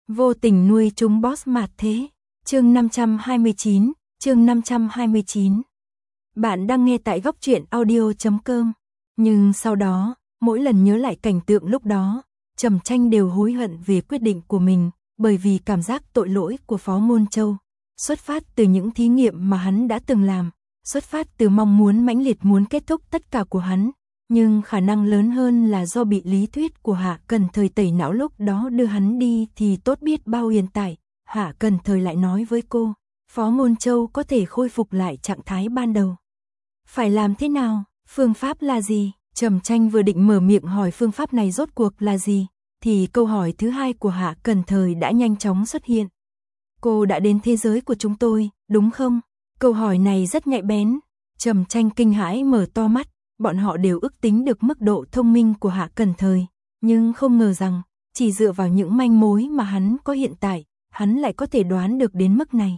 Vô tình nuôi chúng boss mạt thế. Chương 529, chương 529. Bạn đang nghe tại góc truyện audio.com. Nhưng sau đó, mỗi lần nhớ lại cảnh tượng lúc đó, Trầm Tranh đều hối hận về quyết định của mình, bởi vì cảm giác tội lỗi của Phó Môn Châu, xuất phát từ những thí nghiệm mà hắn đã từng làm, xuất phát từ mong muốn mãnh liệt muốn kết thúc tất cả của hắn, nhưng khả năng lớn hơn là do bị lý thuyết của Hạ Cần Thời tẩy não lúc đó đưa hắn đi thì tốt biết bao. Hiện tại, Hạ Cần Thời lại nói với cô, Phó Môn Châu có thể khôi phục lại trạng thái ban đầu. Phải làm thế nào? Phương pháp là gì? Trầm Tranh vừa định mở miệng hỏi phương pháp này rốt cuộc là gì, thì câu hỏi thứ hai của Hạ Cần Thời đã nhanh chóng xuất hiện. Cô đã đến thế giới của chúng tôi, đúng không? Câu hỏi này rất nhạy bén. Trầm Tranh kinh hãi mở to mắt, bọn họ đều ước tính được mức độ thông minh của Hạ Cần Thời, nhưng không ngờ rằng, chỉ dựa vào những manh mối mà hắn có hiện tại, hắn lại có thể đoán được đến mức này.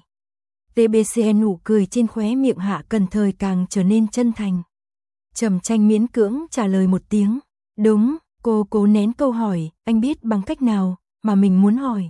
TBCN nụ cười trên khóe miệng Hạ Cần Thời càng trở nên chân thành. Trầm Tranh miễn cưỡng trả lời một tiếng, đúng. Cô cố nén câu hỏi, anh biết bằng cách nào mà mình muốn hỏi.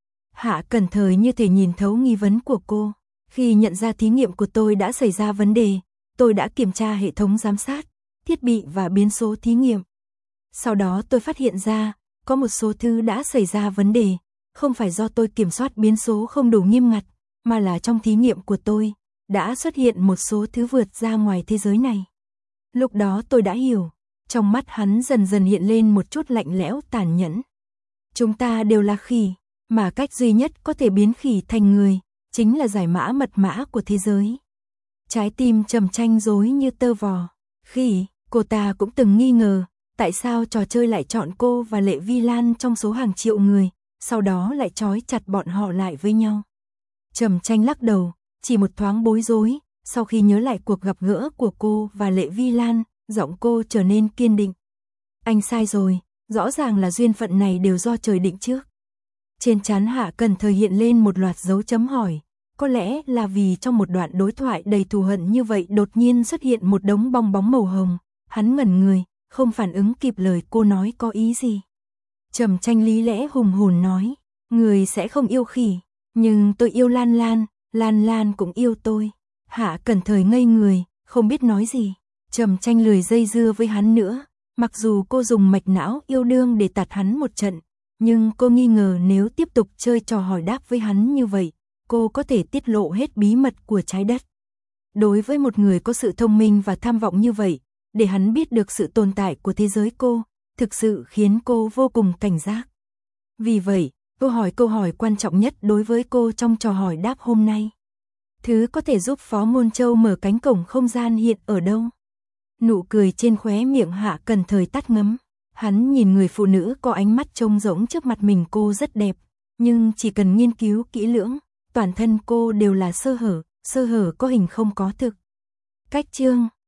Hạ Cần Thời như thể nhìn thấu nghi vấn của cô. Khi nhận ra thí nghiệm của tôi đã xảy ra vấn đề, tôi đã kiểm tra hệ thống giám sát, thiết bị và biến số thí nghiệm. Sau đó tôi phát hiện ra, có một số thứ đã xảy ra vấn đề, không phải do tôi kiểm soát biến số không đủ nghiêm ngặt, mà là trong thí nghiệm của tôi, đã xuất hiện một số thứ vượt ra ngoài thế giới này. Lúc đó tôi đã hiểu. Trong mắt hắn dần dần hiện lên một chút lạnh lẽo tàn nhẫn. Chúng ta đều là khỉ, mà cách duy nhất có thể biến khỉ thành người, chính là giải mã mật mã của thế giới. Trái tim Trầm Tranh rối như tơ vò. Khỉ, cô ta cũng từng nghi ngờ, tại sao trò chơi lại chọn cô và Lệ Vi Lan trong số hàng triệu người, sau đó lại trói chặt bọn họ lại với nhau. Trầm Tranh lắc đầu, chỉ một thoáng bối rối, sau khi nhớ lại cuộc gặp gỡ của cô và Lệ Vi Lan, giọng cô trở nên kiên định. Anh sai rồi, rõ ràng là duyên phận này đều do trời định trước. Trên trán Hạ Cần Thời hiện lên một loạt dấu chấm hỏi. Có lẽ là vì trong một đoạn đối thoại đầy thù hận như vậy đột nhiên xuất hiện một đống bong bóng màu hồng. Hắn ngẩn người, không phản ứng kịp lời cô nói có ý gì. Trầm Tranh lý lẽ hùng hồn nói, người sẽ không yêu khỉ, nhưng tôi yêu Lan Lan, Lan Lan cũng yêu tôi. Hạ Cần Thời ngây người, không biết nói gì. Trầm Tranh lười dây dưa với hắn nữa, mặc dù cô dùng mạch não yêu đương để tạt hắn một trận, nhưng cô nghi ngờ nếu tiếp tục chơi trò hỏi đáp với hắn như vậy, cô có thể tiết lộ hết bí mật của trái đất. Đối với một người có sự thông minh và tham vọng như vậy, để hắn biết được sự tồn tại của thế giới cô, thực sự khiến cô vô cùng cảnh giác. Vì vậy, câu hỏi quan trọng nhất đối với cô trong trò hỏi đáp hôm nay. Thứ có thể giúp Phó Môn Châu mở cánh cổng không gian hiện ở đâu? Nụ cười trên khóe miệng Hạ Cần Thời tắt ngấm. Hắn nhìn người phụ nữ có ánh mắt trông rỗng trước mặt mình cô rất đẹp, nhưng chỉ cần nghiên cứu kỹ lưỡng, toàn thân cô đều là sơ hở có hình không có thực. Cách chương